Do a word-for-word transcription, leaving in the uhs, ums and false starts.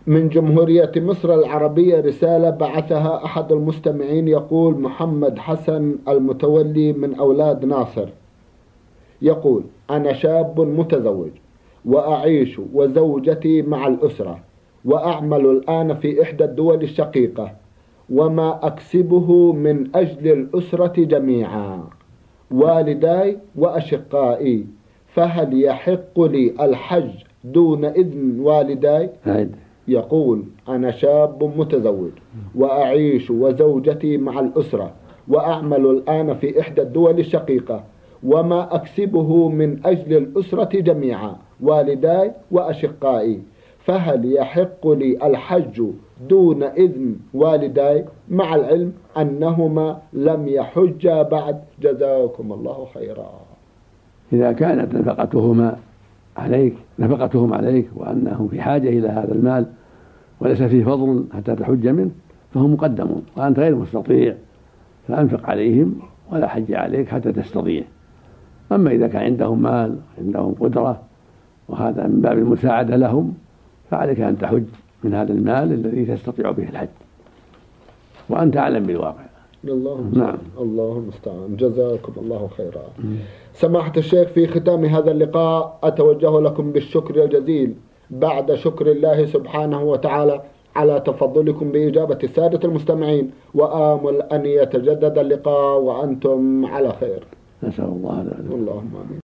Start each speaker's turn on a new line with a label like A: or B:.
A: من جمهورية مصر العربية رسالة بعثها أحد المستمعين، يقول محمد حسن المتولي من أولاد ناصر، يقول: أنا شاب متزوج وأعيش وزوجتي مع الأسرة، وأعمل الآن في إحدى الدول الشقيقة، وما أكسبه من أجل الأسرة جميعا، والداي وأشقائي، فهل يحق لي الحج دون إذن والداي؟ يقول: أنا شاب متزوج وأعيش وزوجتي مع الأسرة، وأعمل الآن في إحدى الدول الشقيقة، وما أكسبه من أجل الأسرة جميعا، والداي وأشقائي، فهل يحق لي الحج دون إذن والداي، مع العلم أنهما لم يحجا بعد، جزاكم الله خيرا.
B: إذا كانت نفقتهما عليك نفقتهم عليك وأنهم في حاجة إلى هذا المال وليس فيه فضل حتى تحج منه، فهم مقدمون، وأنت غير مستطيع، فأنفق عليهم ولا حج عليك حتى تستطيع. أما إذا كان عندهم مال عندهم قدرة وهذا من باب المساعدة لهم، فعليك أن تحج من هذا المال الذي تستطيع به الحج، وأنت أعلم بالواقع.
A: اللهم نعم. الله المستعان، جزاكم الله خيرا. سماحة الشيخ، في ختام هذا اللقاء أتوجه لكم بالشكر الجزيل بعد شكر الله سبحانه وتعالى على تفضلكم بإجابة السادة المستمعين، وآمل أن يتجدد اللقاء وأنتم على خير.
B: نسأل الله ذلك.
A: اللهم آمين.